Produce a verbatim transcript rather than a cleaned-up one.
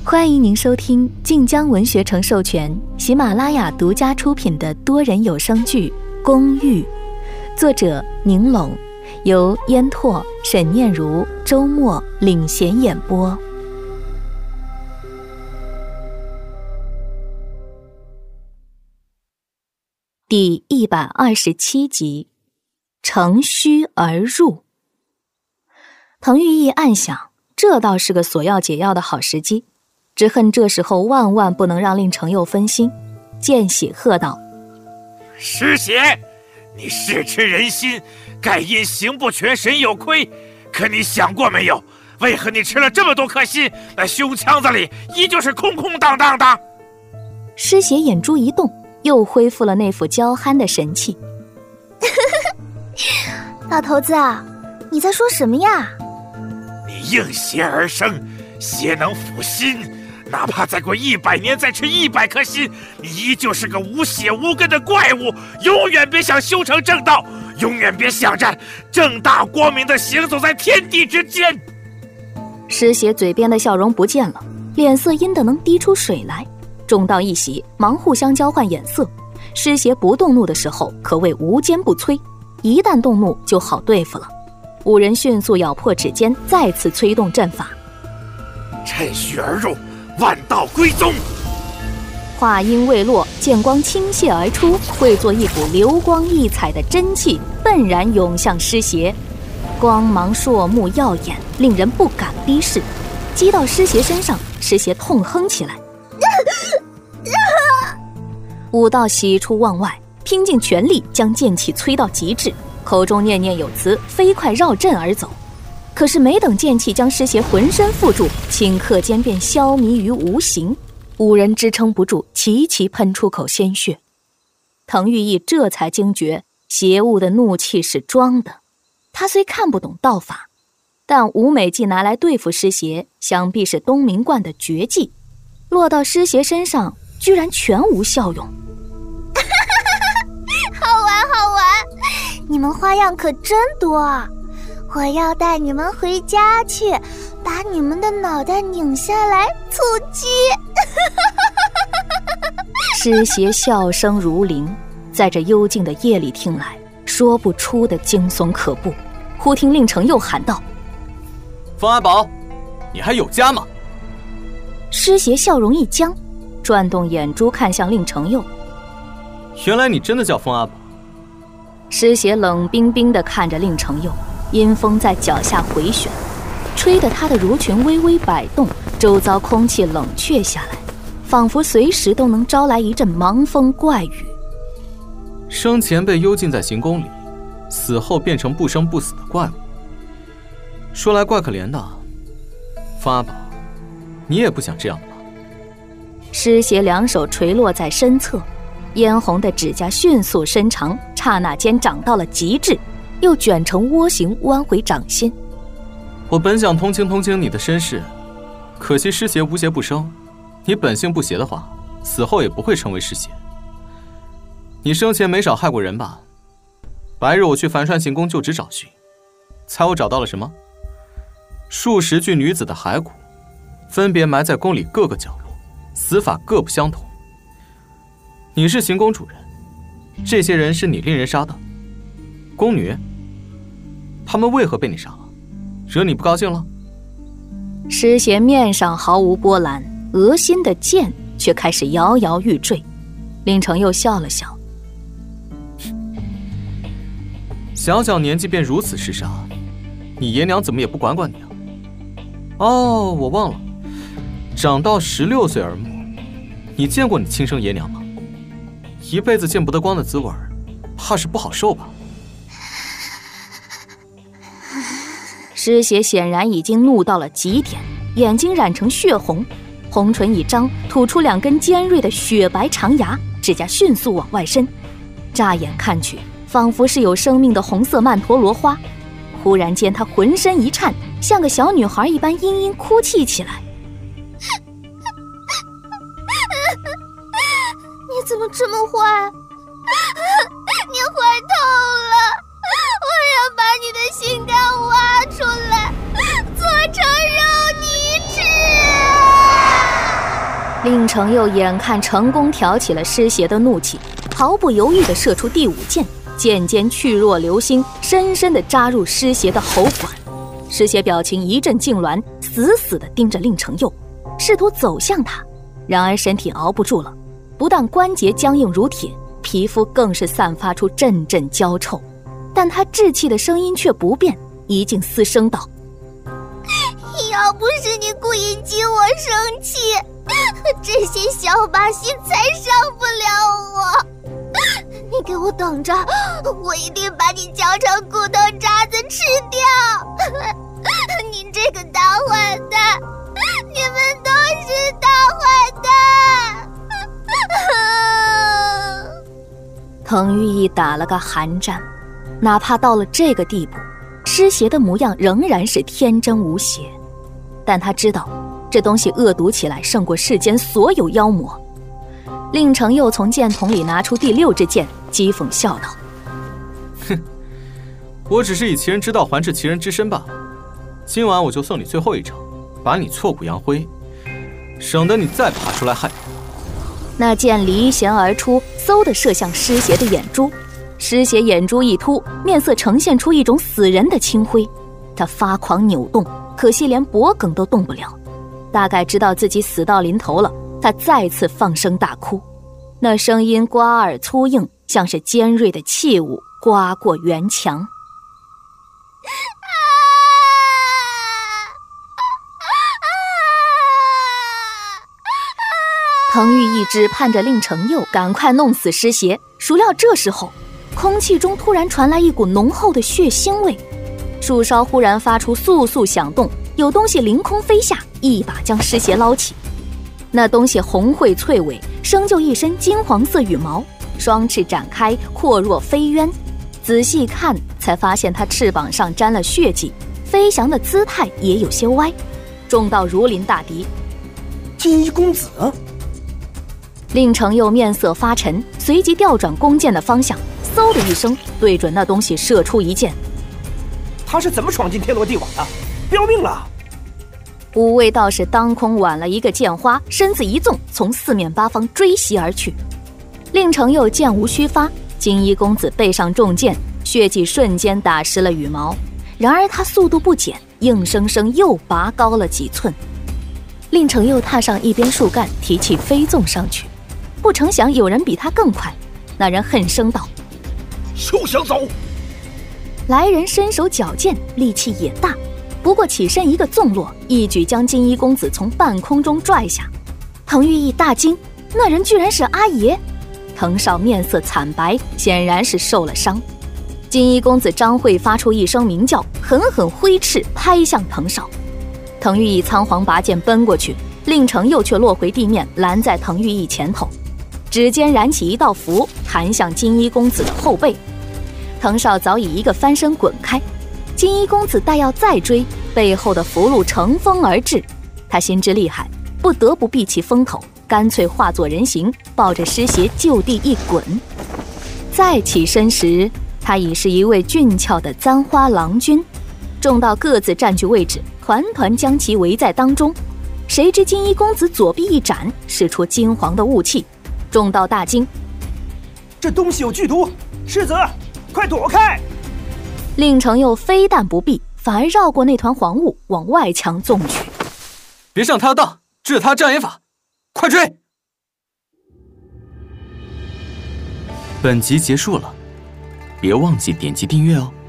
欢迎您收听晋江文学城授权、喜马拉雅独家出品的多人有声剧《公寓》，作者宁拢，由烟拓、沈念如、周末领衔演播。第一百二十七集，乘虚而入。滕玉义暗想，这倒是个索要解药的好时机，只恨这时候万万不能让令程佑分心。见喜喝道： 师姐，你视吃人心，盖因行不全神有亏，可你想过没有，为何你吃了这么多颗心，那胸腔子里依旧是空空荡荡的？ 师姐眼珠一动，又恢复了那副娇憨的神气。 老头子啊，你在说什么呀？ 你应邪而生，邪能腐心，哪怕再过一百年再吃一百颗心，你依旧是个无血无根的怪物，永远别想修成正道，永远别想着正大光明地行走在天地之间。 师姐嘴边的笑容不见了，脸色阴得能滴出水来。众道一喜，忙互相交换眼色。师姐不动怒的时候可谓无坚不摧，一旦动怒就好对付了。五人迅速咬破指尖，再次催动阵法， 趁虚而入，万道归宗。 话音未落，剑光倾泻而出，汇作一股流光溢彩的真气，迸然涌向师邪。光芒烁目耀眼，令人不敢逼视。击到师邪身上，师邪痛哼起来。武道喜出望外，拼尽全力将剑气催到极致，口中念念有词，飞快绕阵而走。可是没等剑气将师邪浑身附住，顷刻间便消弭于无形。五人支撑不住，齐齐喷出口鲜血。滕玉义这才惊觉，邪物的怒气是装的。他虽看不懂道法，但吴美伎拿来对付师邪，想必是东明观的绝技，落到师邪身上居然全无效用。 好玩好玩，你们花样可真多啊！我要带你们回家去，把你们的脑袋拧下来促鸡。 师邪笑声如铃，在这幽静的夜里听来，说不出的惊悚可怖。忽听令程又喊道： 方阿宝，你还有家吗？ 师邪笑容一僵，转动眼珠看向令程佑。 原来你真的叫风阿宝。 师邪冷冰冰地看着令程佑，阴风在脚下回旋，吹得他的襦裙微微摆动，周遭空气冷却下来，仿佛随时都能招来一阵芒风怪雨。 生前被幽禁在行宫里，死后变成不生不死的怪物，说来怪可怜的。方阿宝，你也不想这样的吧？ 师邪两手垂落在身侧，嫣红的指甲迅速伸长，刹那间长到了极致，又卷成窝形弯回掌心。 我本想同情同情你的身世，可惜师邪无邪不生，你本性不邪的话，死后也不会成为师邪。你生前没少害过人吧？白日我去樊川行宫就职找寻，猜我找到了什么？数十具女子的骸骨，分别埋在宫里各个角落，死法各不相同。你是行宫主人，这些人是你令人杀的。宫女，他们为何被你杀了？惹你不高兴了？ 师邪面上毫无波澜，额心的剑却开始摇摇欲坠。令程又笑了笑， 小小年纪便如此嗜杀，你爷娘怎么也不管管你啊？哦，我忘了，长到十六岁而没，你见过你亲生爷娘吗？一辈子见不得光的滋味，怕是不好受吧？ 师邪显然已经怒到了极点，眼睛染成血红，红唇一张，吐出两根尖锐的雪白长牙，指甲迅速往外伸，乍眼看去仿佛是有生命的红色曼陀罗花。忽然间他浑身一颤，像个小女孩一般嘤嘤哭泣起来。 你怎么这么坏？你坏透了！我要把你的心肝挖出来，做成肉泥吃。 令程佑眼看成功挑起了尸邪的怒气，毫不犹豫地射出第五箭，箭尖去若流星，深深地扎入尸邪的喉管。尸邪表情一阵痉挛，死死地盯着令程佑，试图走向他，然而身体熬不住了，不但关节僵硬如铁，皮肤更是散发出阵阵焦臭，但他稚气的声音却不变，一静嘶声道： 要不是你故意激我生气，这些小把戏才伤不了我。你给我等着，我一定把你嚼成骨头渣子吃掉。你这个大坏蛋，你们都是大坏蛋。 滕玉义打了个寒战，哪怕到了这个地步，尸邪的模样仍然是天真无邪，但他知道这东西恶毒起来胜过世间所有妖魔。令程又从剑筒里拿出第六支箭，讥讽笑道： 哼，我只是以其人之道还治其人之身罢了。今晚我就送你最后一招，把你挫骨扬灰，省得你再爬出来害我。 那箭离弦而出，嗖地射向尸邪的眼珠。尸邪眼珠一突，面色呈现出一种死人的青灰，他发狂扭动，可惜连脖梗都动不了。大概知道自己死到临头了，他再次放声大哭，那声音刮耳粗硬，像是尖锐的器物刮过圆墙。滕玉义只盼着令程佑赶快弄死尸邪，孰料这时候空气中突然传来一股浓厚的血腥味，树梢忽然发出簌簌响动，有东西凌空飞下，一把将尸邪捞起。那东西红喙翠尾，生就一身金黄色羽毛，双翅展开，阔若飞渊。仔细看才发现它翅膀上沾了血迹，飞翔的姿态也有些歪，重到如临大敌。 金衣公子。 令程佑面色发沉，随即调转弓箭的方向，嗖的一声对准那东西射出一箭。 他是怎么闯进天罗地网的？标命了！ 五位道士当空挽了一个箭花，身子一纵，从四面八方追袭而去。令程佑箭无虚发，金衣公子背上中箭，血迹瞬间打湿了羽毛。然而他速度不减，硬生生又拔高了几寸。令程佑踏上一边树干，提气飞纵上去。不成想有人比他更快，那人恨声道： 休想走！ 来人身手矫健，力气也大，不过起身一个纵落，一举将金衣公子从半空中拽下。滕玉义大惊，那人居然是阿爷。滕少面色惨白，显然是受了伤。金衣公子张慧发出一声鸣叫，狠狠挥翅拍向滕少。滕玉义仓皇拔剑奔过去，令程佑却落回地面，拦在滕玉义前头，指尖燃起一道符，弹向金衣公子的后背。滕少早已一个翻身滚开，金衣公子待要再追，背后的符箓乘风而至，他心知厉害，不得不避其风头，干脆化作人形，抱着尸邪就地一滚。再起身时，他已是一位俊俏的簪花郎君，众道各自占据位置，团团将其围在当中。谁知金衣公子左臂一展，使出金黄的雾气，众道大惊， 这东西有剧毒，世子快躲开！ 令程佑非但不避，反而绕过那团黄雾往外墙纵去。 别上他的当，治他障眼法，快追！本集结束了，别忘记点击订阅哦。